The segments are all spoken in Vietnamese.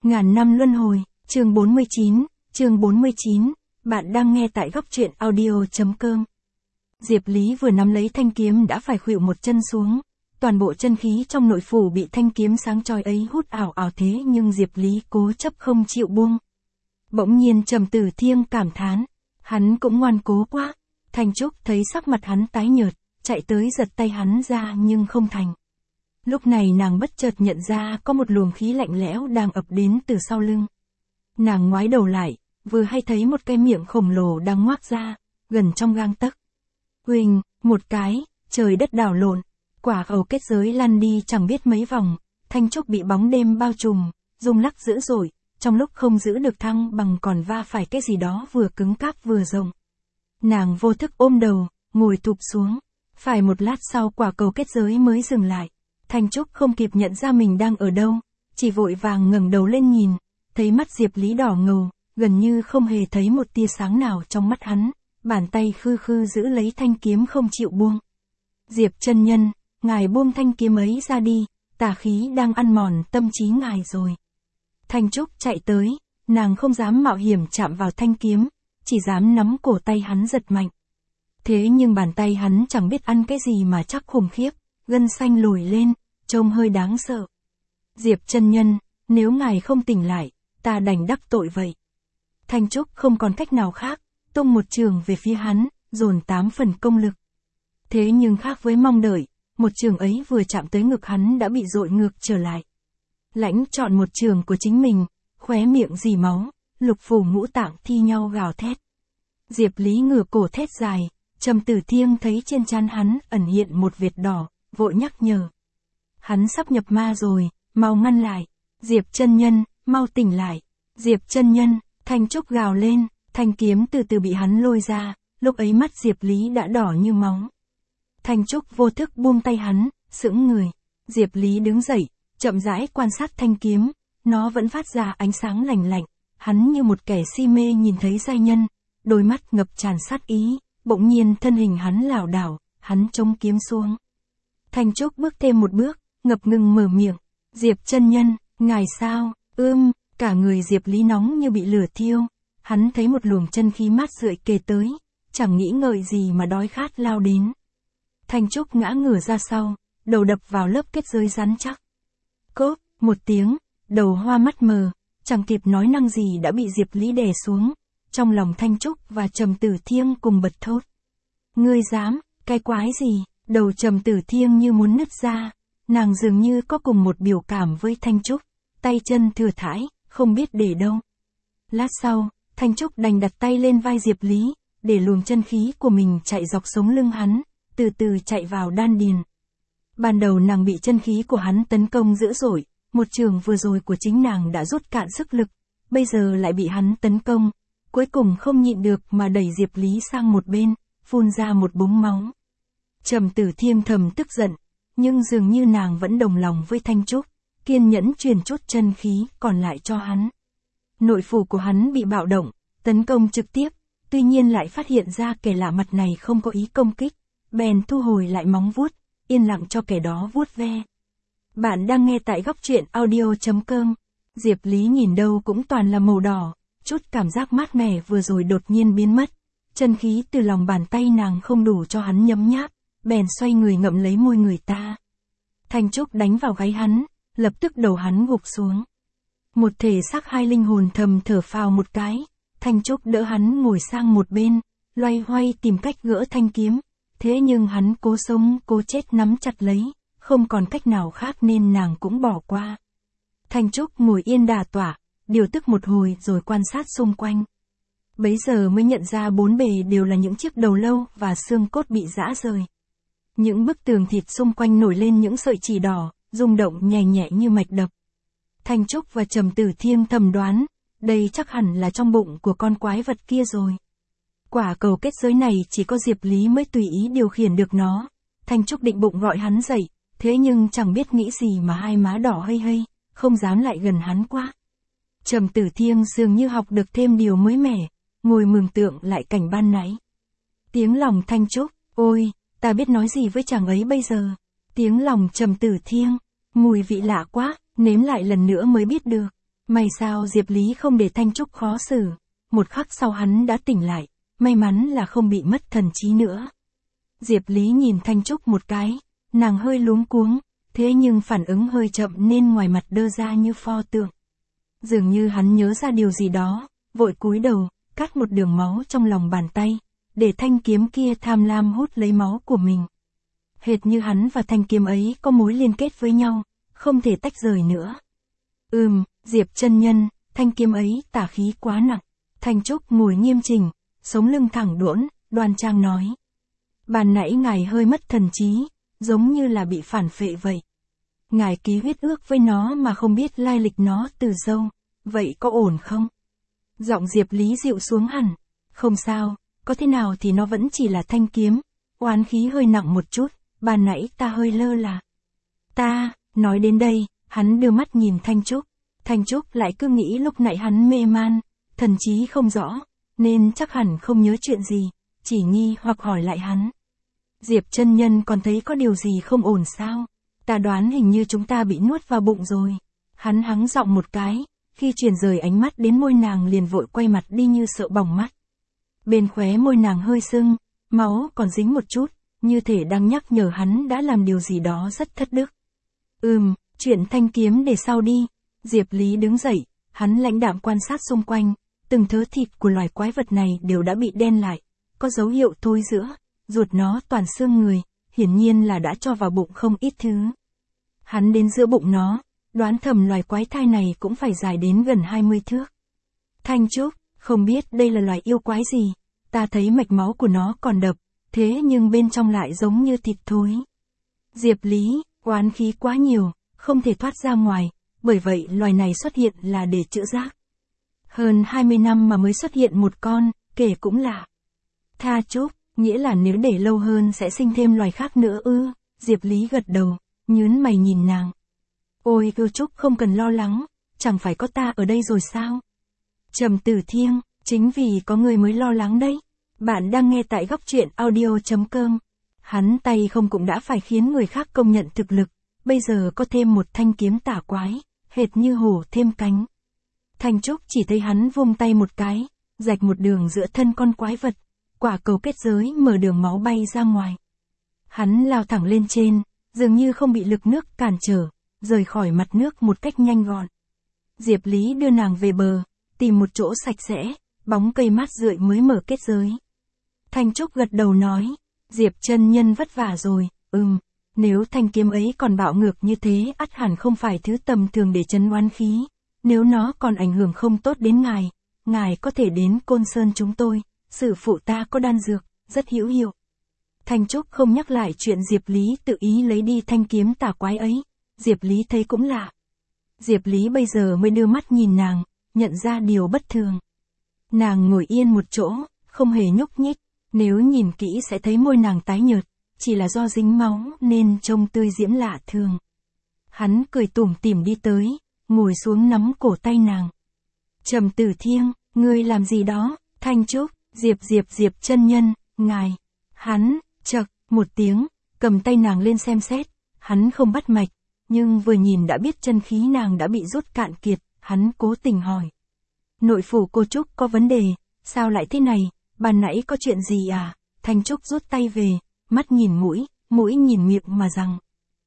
Ngàn năm luân hồi, chương 49, bạn đang nghe tại góc truyện audio.com. Diệp Lý vừa nắm lấy thanh kiếm đã phải khuỵu một chân xuống, toàn bộ chân khí trong nội phủ bị thanh kiếm sáng chói ấy hút ảo ảo thế nhưng Diệp Lý cố chấp không chịu buông. Bỗng nhiên Trầm Tử Thiêng cảm thán, hắn cũng ngoan cố quá. Thanh Trúc thấy sắc mặt hắn tái nhợt, chạy tới giật tay hắn ra nhưng không thành. Lúc này nàng bất chợt nhận ra có một luồng khí lạnh lẽo đang ập đến từ sau lưng. Nàng ngoái đầu lại, vừa hay thấy một cái miệng khổng lồ đang ngoác ra, gần trong gang tấc. Huỳnh, một cái, trời đất đảo lộn, quả cầu kết giới lăn đi chẳng biết mấy vòng, Thanh Trúc bị bóng đêm bao trùm, rung lắc dữ dội, trong lúc không giữ được thăng bằng còn va phải cái gì đó vừa cứng cáp vừa rộng. Nàng vô thức ôm đầu, ngồi thụp xuống, phải một lát sau quả cầu kết giới mới dừng lại. Thanh Trúc không kịp nhận ra mình đang ở đâu, chỉ vội vàng ngẩng đầu lên nhìn, thấy mắt Diệp Lý đỏ ngầu, gần như không hề thấy một tia sáng nào trong mắt hắn, bàn tay khư khư giữ lấy thanh kiếm không chịu buông. Diệp chân nhân, ngài buông thanh kiếm ấy ra đi, tà khí đang ăn mòn tâm trí ngài rồi. Thanh Trúc chạy tới, nàng không dám mạo hiểm chạm vào thanh kiếm, chỉ dám nắm cổ tay hắn giật mạnh. Thế nhưng bàn tay hắn chẳng biết ăn cái gì mà chắc khủng khiếp, gân xanh lồi lên, trông hơi đáng sợ. Diệp chân nhân, nếu ngài không tỉnh lại, ta đành đắc tội vậy. Thanh Trúc không còn cách nào khác, tung một trường về phía hắn, dồn 8 phần công lực. Thế nhưng khác với mong đợi, một trường ấy vừa chạm tới ngực hắn đã bị dội ngược trở lại. Lãnh chọn một trường của chính mình, khóe miệng rỉ máu, lục phủ ngũ tạng thi nhau gào thét. Diệp Lý ngửa cổ thét dài, Trầm Tử Thiêng thấy trên trán hắn ẩn hiện một vệt đỏ, vội nhắc nhở. Hắn sắp nhập ma rồi, mau ngăn lại. Diệp chân nhân, mau tỉnh lại. Diệp chân nhân, Thanh Trúc gào lên, thanh kiếm từ từ bị hắn lôi ra, lúc ấy mắt Diệp Lý đã đỏ như máu. Thanh Trúc vô thức buông tay hắn, sững người. Diệp Lý đứng dậy, chậm rãi quan sát thanh kiếm, nó vẫn phát ra ánh sáng lạnh lạnh, hắn như một kẻ si mê nhìn thấy giai nhân, đôi mắt ngập tràn sát ý, bỗng nhiên thân hình hắn lảo đảo, hắn chống kiếm xuống. Thanh Trúc bước thêm một bước, ngập ngừng mở miệng, Diệp chân nhân, ngài sao, cả người Diệp Lý nóng như bị lửa thiêu, hắn thấy một luồng chân khí mát rượi kề tới, chẳng nghĩ ngợi gì mà đói khát lao đến. Thanh Trúc ngã ngửa ra sau, đầu đập vào lớp kết giới rắn chắc. Cốp, một tiếng, đầu hoa mắt mờ, chẳng kịp nói năng gì đã bị Diệp Lý đè xuống, trong lòng Thanh Trúc và Trầm Tử Thiêng cùng bật thốt. Ngươi dám, cái quái gì, đầu Trầm Tử Thiêng như muốn nứt ra, nàng dường như có cùng một biểu cảm với Thanh Trúc, tay chân thừa thãi, không biết để đâu. Lát sau, Thanh Trúc đành đặt tay lên vai Diệp Lý, để luồng chân khí của mình chạy dọc sống lưng hắn, từ từ chạy vào đan điền. Ban đầu nàng bị chân khí của hắn tấn công dữ dội, một trường vừa rồi của chính nàng đã rút cạn sức lực, bây giờ lại bị hắn tấn công, cuối cùng không nhịn được mà đẩy Diệp Lý sang một bên, phun ra một búng máu. Trầm Tử Thiêng thầm tức giận, nhưng dường như nàng vẫn đồng lòng với Thanh Trúc, kiên nhẫn truyền chút chân khí còn lại cho hắn. Nội phủ của hắn bị bạo động, tấn công trực tiếp, tuy nhiên lại phát hiện ra kẻ lạ mặt này không có ý công kích, bèn thu hồi lại móng vuốt, yên lặng cho kẻ đó vuốt ve. Bạn đang nghe tại góc truyện audio.com. Diệp Lý nhìn đâu cũng toàn là màu đỏ, chút cảm giác mát mẻ vừa rồi đột nhiên biến mất. Chân khí từ lòng bàn tay nàng không đủ cho hắn nhấm nháp, bèn xoay người ngậm lấy môi người ta. Thanh Trúc đánh vào gáy hắn, lập tức đầu hắn gục xuống. Một thể xác hai linh hồn thầm thở phào một cái, Thanh Trúc đỡ hắn ngồi sang một bên, loay hoay tìm cách gỡ thanh kiếm, thế nhưng hắn cố sống cố chết nắm chặt lấy, không còn cách nào khác nên nàng cũng bỏ qua. Thanh Trúc ngồi yên đà tỏa, điều tức một hồi rồi quan sát xung quanh. Bấy giờ mới nhận ra bốn bề đều là những chiếc đầu lâu và xương cốt bị rã rời. Những bức tường thịt xung quanh nổi lên những sợi chỉ đỏ, rung động nhẹ nhẹ như mạch đập. Thanh Trúc và Trầm Tử Thiêng thầm đoán, đây chắc hẳn là trong bụng của con quái vật kia rồi. Quả cầu kết giới này chỉ có Diệp Lý mới tùy ý điều khiển được nó. Thanh Trúc định bụng gọi hắn dậy, thế nhưng chẳng biết nghĩ gì mà hai má đỏ hây hây, không dám lại gần hắn quá. Trầm Tử Thiêng dường như học được thêm điều mới mẻ, ngồi mường tượng lại cảnh ban nãy. Tiếng lòng Thanh Trúc, ôi, ta biết nói gì với chàng ấy bây giờ. Tiếng lòng Trầm Tử Thiêng, mùi vị lạ quá, nếm lại lần nữa mới biết được. May sao Diệp Lý không để Thanh Trúc khó xử. Một khắc sau hắn đã tỉnh lại, may mắn là không bị mất thần trí nữa. Diệp Lý nhìn Thanh Trúc một cái, nàng hơi luống cuống, thế nhưng phản ứng hơi chậm nên ngoài mặt đơ ra như pho tượng. Dường như hắn nhớ ra điều gì đó, vội cúi đầu, cắt một đường máu trong lòng bàn tay, để thanh kiếm kia tham lam hút lấy máu của mình. Hệt như hắn và thanh kiếm ấy có mối liên kết với nhau, không thể tách rời nữa. Diệp chân nhân, thanh kiếm ấy tà khí quá nặng. Thanh Trúc ngồi nghiêm chỉnh, sống lưng thẳng đuỗn, đoan trang nói. Ban nãy ngài hơi mất thần trí, giống như là bị phản phệ vậy. Ngài ký huyết ước với nó mà không biết lai lịch nó từ đâu, vậy có ổn không? Giọng Diệp Lý dịu xuống hẳn. Không sao, có thế nào thì nó vẫn chỉ là thanh kiếm, oán khí hơi nặng một chút, ban nãy ta hơi lơ là. Nói đến đây, hắn đưa mắt nhìn Thanh Trúc. Thanh Trúc lại cứ nghĩ lúc nãy hắn mê man, thần trí không rõ, nên chắc hẳn không nhớ chuyện gì, chỉ nghi hoặc hỏi lại hắn. Diệp chân nhân còn thấy có điều gì không ổn sao? Ta đoán hình như chúng ta bị nuốt vào bụng rồi. Hắn hắng giọng một cái, khi chuyển rời ánh mắt đến môi nàng liền vội quay mặt đi như sợ bỏng mắt. Bên khóe môi nàng hơi sưng, máu còn dính một chút, như thể đang nhắc nhở hắn đã làm điều gì đó rất thất đức. Chuyện thanh kiếm để sau đi. Diệp Lý đứng dậy, hắn lãnh đạm quan sát xung quanh, từng thớ thịt của loài quái vật này đều đã bị đen lại, có dấu hiệu thối rữa, ruột nó toàn xương người, hiển nhiên là đã cho vào bụng không ít thứ. Hắn đến giữa bụng nó, đoán thầm loài quái thai này cũng phải dài đến gần 20 thước. Thanh Trúc, không biết đây là loài yêu quái gì, ta thấy mạch máu của nó còn đập, thế nhưng bên trong lại giống như thịt thối. Diệp Lý, oán khí quá nhiều, không thể thoát ra ngoài, bởi vậy loài này xuất hiện là để trữ giác. Hơn 20 năm mà mới xuất hiện một con, kể cũng lạ. Tha Trúc, nghĩa là nếu để lâu hơn sẽ sinh thêm loài khác nữa ư? Diệp Lý gật đầu, nhướng mày nhìn nàng. Ôi Cưu Trúc không cần lo lắng, chẳng phải có ta ở đây rồi sao? Trầm Tử Thiêng, chính vì có người mới lo lắng đấy. Bạn đang nghe tại góc truyện audio.com. Hắn tay không cũng đã phải khiến người khác công nhận thực lực, bây giờ có thêm một thanh kiếm tả quái, hệt như hổ thêm cánh. Thanh Trúc chỉ thấy hắn vung tay một cái, rạch một đường giữa thân con quái vật, quả cầu kết giới mở đường máu bay ra ngoài. Hắn lao thẳng lên trên, dường như không bị lực nước cản trở, rời khỏi mặt nước một cách nhanh gọn. Diệp Lý đưa nàng về bờ, tìm một chỗ sạch sẽ, bóng cây mát rượi mới mở kết giới. Thanh Trúc gật đầu nói, Diệp chân nhân vất vả rồi, nếu thanh kiếm ấy còn bạo ngược như thế ắt hẳn không phải thứ tầm thường để trấn oán khí, nếu nó còn ảnh hưởng không tốt đến ngài có thể đến Côn Sơn chúng tôi, sư phụ ta có đan dược, rất hữu hiệu. Thanh Trúc không nhắc lại chuyện Diệp Lý tự ý lấy đi thanh kiếm tà quái ấy, Diệp Lý thấy cũng lạ. Diệp Lý bây giờ mới đưa mắt nhìn nàng, nhận ra điều bất thường. Nàng ngồi yên một chỗ, không hề nhúc nhích, nếu nhìn kỹ sẽ thấy môi nàng tái nhợt, chỉ là do dính máu nên trông tươi diễm lạ thường. Hắn cười tủm tỉm đi tới, ngồi xuống nắm cổ tay nàng. Trầm Tử Thiêng, ngươi làm gì đó? Thanh Trúc, Diệp chân nhân, ngài. Hắn, chậc, một tiếng, cầm tay nàng lên xem xét, hắn không bắt mạch, nhưng vừa nhìn đã biết chân khí nàng đã bị rút cạn kiệt, hắn cố tình hỏi. Nội phủ cô Trúc có vấn đề, sao lại thế này, ban nãy có chuyện gì à? Thanh Trúc rút tay về, mắt nhìn mũi nhìn miệng mà rằng.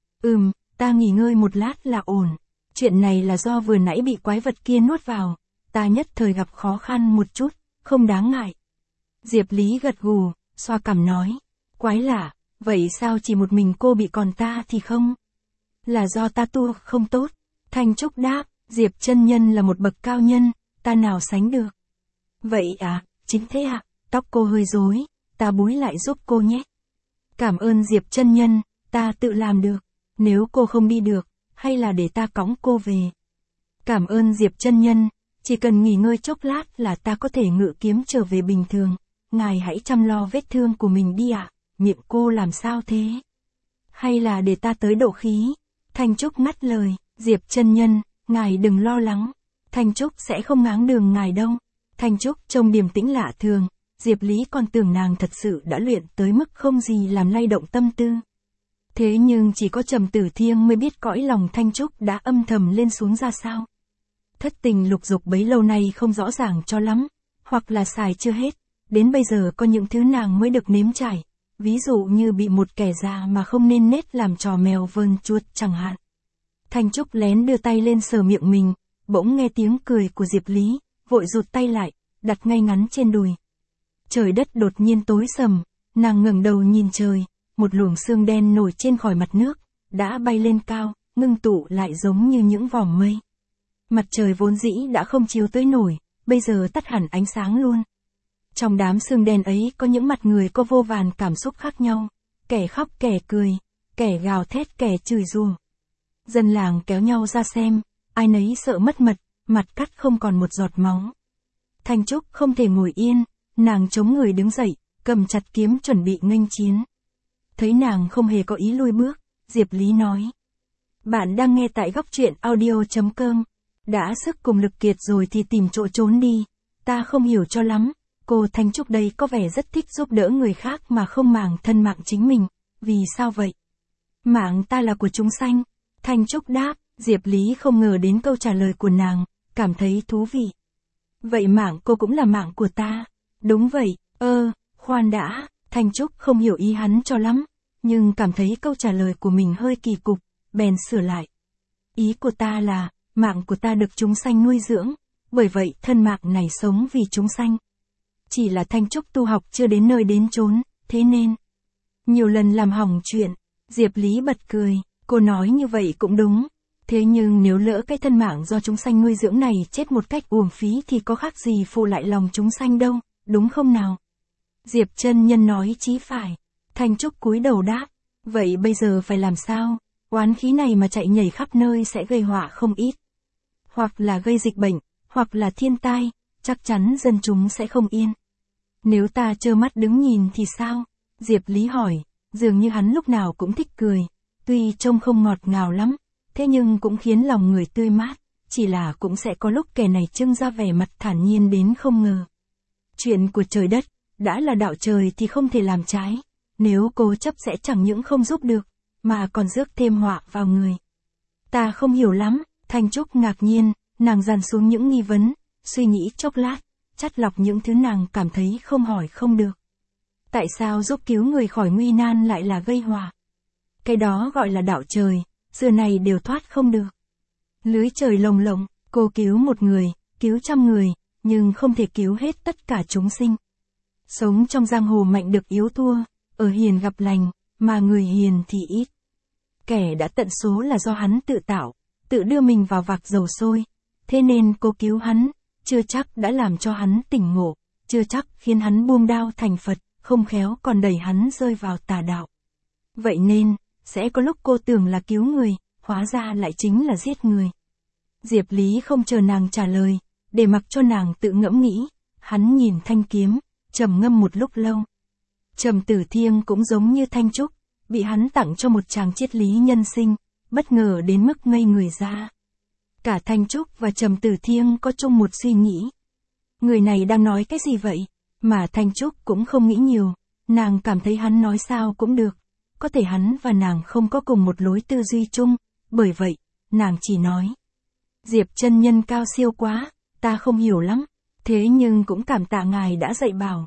Ta nghỉ ngơi một lát là ổn. Chuyện này là do vừa nãy bị quái vật kia nuốt vào, ta nhất thời gặp khó khăn một chút, không đáng ngại. Diệp Lý gật gù, xoa cằm nói. Quái lạ, vậy sao chỉ một mình cô bị còn ta thì không? Là do ta tu không tốt. Thanh Trúc đáp, Diệp chân nhân là một bậc cao nhân, ta nào sánh được. Vậy à, chính thế ạ, tóc cô hơi rối, ta búi lại giúp cô nhé. Cảm ơn Diệp chân nhân, ta tự làm được, nếu cô không đi được, hay là để ta cõng cô về. Cảm ơn Diệp chân nhân, chỉ cần nghỉ ngơi chốc lát là ta có thể ngự kiếm trở về bình thường, ngài hãy chăm lo vết thương của mình đi ạ. Miệng cô làm sao thế? Hay là để ta tới độ khí? Thanh Trúc ngắt lời, Diệp chân nhân, ngài đừng lo lắng, Thanh Trúc sẽ không ngáng đường ngài đâu. Thanh Trúc trông điềm tĩnh lạ thường, Diệp Lý còn tưởng nàng thật sự đã luyện tới mức không gì làm lay động tâm tư. Thế nhưng chỉ có Trầm Tử Thiêng mới biết cõi lòng Thanh Trúc đã âm thầm lên xuống ra sao. Thất tình lục dục bấy lâu nay không rõ ràng cho lắm, hoặc là xài chưa hết, đến bây giờ có những thứ nàng mới được nếm trải, ví dụ như bị một kẻ già mà không nên nết làm trò mèo vờn chuột chẳng hạn. Thanh Trúc lén đưa tay lên sờ miệng mình, bỗng nghe tiếng cười của Diệp Lý, vội rụt tay lại, đặt ngay ngắn trên đùi. Trời đất đột nhiên tối sầm, nàng ngẩng đầu nhìn trời, một luồng sương đen nổi trên khỏi mặt nước, đã bay lên cao, ngưng tụ lại giống như những vòm mây. Mặt trời vốn dĩ đã không chiếu tới nổi, bây giờ tắt hẳn ánh sáng luôn. Trong đám sương đen ấy có những mặt người có vô vàn cảm xúc khác nhau, kẻ khóc kẻ cười, kẻ gào thét kẻ chửi rủa. Dân làng kéo nhau ra xem, ai nấy sợ mất mật, mặt cắt không còn một giọt máu. Thanh Trúc không thể ngồi yên, nàng chống người đứng dậy, cầm chặt kiếm chuẩn bị nghênh chiến. Thấy nàng không hề có ý lui bước, Diệp Lý nói. Bạn đang nghe tại góc truyện audio.com. Đã sức cùng lực kiệt rồi thì tìm chỗ trốn đi. Ta không hiểu cho lắm, cô Thanh Trúc đây có vẻ rất thích giúp đỡ người khác mà không màng thân mạng chính mình. Vì sao vậy? Mạng ta là của chúng sanh. Thanh Trúc đáp, Diệp Lý không ngờ đến câu trả lời của nàng, cảm thấy thú vị. Vậy mạng cô cũng là mạng của ta. Đúng vậy, khoan đã, Thanh Trúc không hiểu ý hắn cho lắm, nhưng cảm thấy câu trả lời của mình hơi kỳ cục, bèn sửa lại. Ý của ta là, mạng của ta được chúng sanh nuôi dưỡng, bởi vậy thân mạng này sống vì chúng sanh. Chỉ là Thanh Trúc tu học chưa đến nơi đến chốn, thế nên nhiều lần làm hỏng chuyện. Diệp Lý bật cười, cô nói như vậy cũng đúng. Thế nhưng nếu lỡ cái thân mạng do chúng sanh nuôi dưỡng này chết một cách uổng phí thì có khác gì phụ lại lòng chúng sanh đâu, đúng không nào? Diệp chân nhân nói chí phải. Thanh Trúc cúi đầu đáp, vậy bây giờ phải làm sao? Oán khí này mà chạy nhảy khắp nơi sẽ gây họa không ít. Hoặc là gây dịch bệnh, hoặc là thiên tai, chắc chắn dân chúng sẽ không yên. Nếu ta trơ mắt đứng nhìn thì sao? Diệp Lý hỏi, dường như hắn lúc nào cũng thích cười, tuy trông không ngọt ngào lắm, thế nhưng cũng khiến lòng người tươi mát, chỉ là cũng sẽ có lúc kẻ này trưng ra vẻ mặt thản nhiên đến không ngờ. Chuyện của trời đất, đã là đạo trời thì không thể làm trái, nếu cố chấp sẽ chẳng những không giúp được, mà còn rước thêm họa vào người. Ta không hiểu lắm, Thanh Trúc ngạc nhiên, nàng dàn xuống những nghi vấn, suy nghĩ chốc lát, chắt lọc những thứ nàng cảm thấy không hỏi không được. Tại sao giúp cứu người khỏi nguy nan lại là gây họa? Cái đó gọi là đạo trời, xưa này đều thoát không được. Lưới trời lồng lộng, cô cứu một người, cứu trăm người, nhưng không thể cứu hết tất cả chúng sinh. Sống trong giang hồ mạnh được yếu thua, ở hiền gặp lành, mà người hiền thì ít. Kẻ đã tận số là do hắn tự tạo, tự đưa mình vào vạc dầu sôi. Thế nên cô cứu hắn, chưa chắc đã làm cho hắn tỉnh ngộ, chưa chắc khiến hắn buông đao thành Phật, không khéo còn đẩy hắn rơi vào tà đạo. Vậy nên, sẽ có lúc cô tưởng là cứu người, hóa ra lại chính là giết người. Diệp Lý không chờ nàng trả lời, để mặc cho nàng tự ngẫm nghĩ, hắn nhìn thanh kiếm, trầm ngâm một lúc lâu. Trầm Tử Thiêng cũng giống như Thanh Trúc, bị hắn tặng cho một chàng triết lý nhân sinh, bất ngờ đến mức ngây người ra. Cả Thanh Trúc và Trầm Tử Thiêng có chung một suy nghĩ. Người này đang nói cái gì vậy? Mà Thanh Trúc cũng không nghĩ nhiều, nàng cảm thấy hắn nói sao cũng được. Có thể hắn và nàng không có cùng một lối tư duy chung, bởi vậy, nàng chỉ nói. Diệp chân nhân cao siêu quá, ta không hiểu lắm, thế nhưng cũng cảm tạ ngài đã dạy bảo.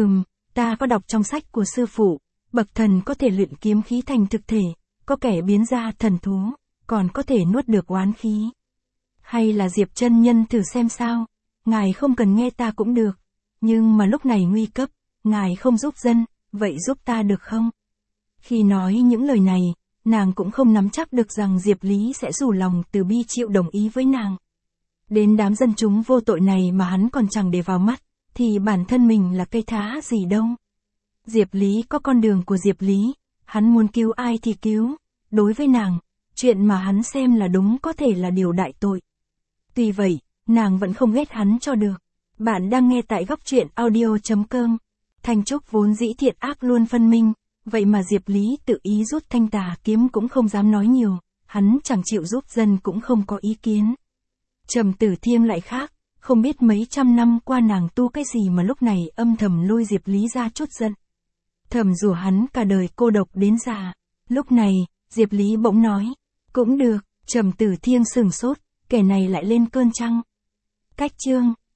Ta có đọc trong sách của sư phụ, bậc thần có thể luyện kiếm khí thành thực thể, có kẻ biến ra thần thú, còn có thể nuốt được oán khí. Hay là Diệp chân nhân thử xem sao, ngài không cần nghe ta cũng được, nhưng mà lúc này nguy cấp, ngài không giúp dân, vậy giúp ta được không? Khi nói những lời này, nàng cũng không nắm chắc được rằng Diệp Lý sẽ rủ lòng từ bi chịu đồng ý với nàng. Đến đám dân chúng vô tội này mà hắn còn chẳng để vào mắt, thì bản thân mình là cây thá gì đâu. Diệp Lý có con đường của Diệp Lý, hắn muốn cứu ai thì cứu, đối với nàng, chuyện mà hắn xem là đúng có thể là điều đại tội. Tuy vậy, nàng vẫn không ghét hắn cho được. Bạn đang nghe tại góc truyện audio.com. Thanh Trúc vốn dĩ thiện ác luôn phân minh, vậy mà Diệp Lý tự ý rút thanh tà kiếm cũng không dám nói nhiều, hắn chẳng chịu giúp dân cũng không có ý kiến. Trầm Tử Thiêng lại khác, không biết mấy trăm năm qua nàng tu cái gì mà lúc này âm thầm lôi Diệp Lý ra chút giận. Thầm rủa hắn cả đời cô độc đến già. Lúc này, Diệp Lý bỗng nói, cũng được, Trầm Tử Thiêng sừng sốt, kẻ này lại lên cơn chăng? Cách chương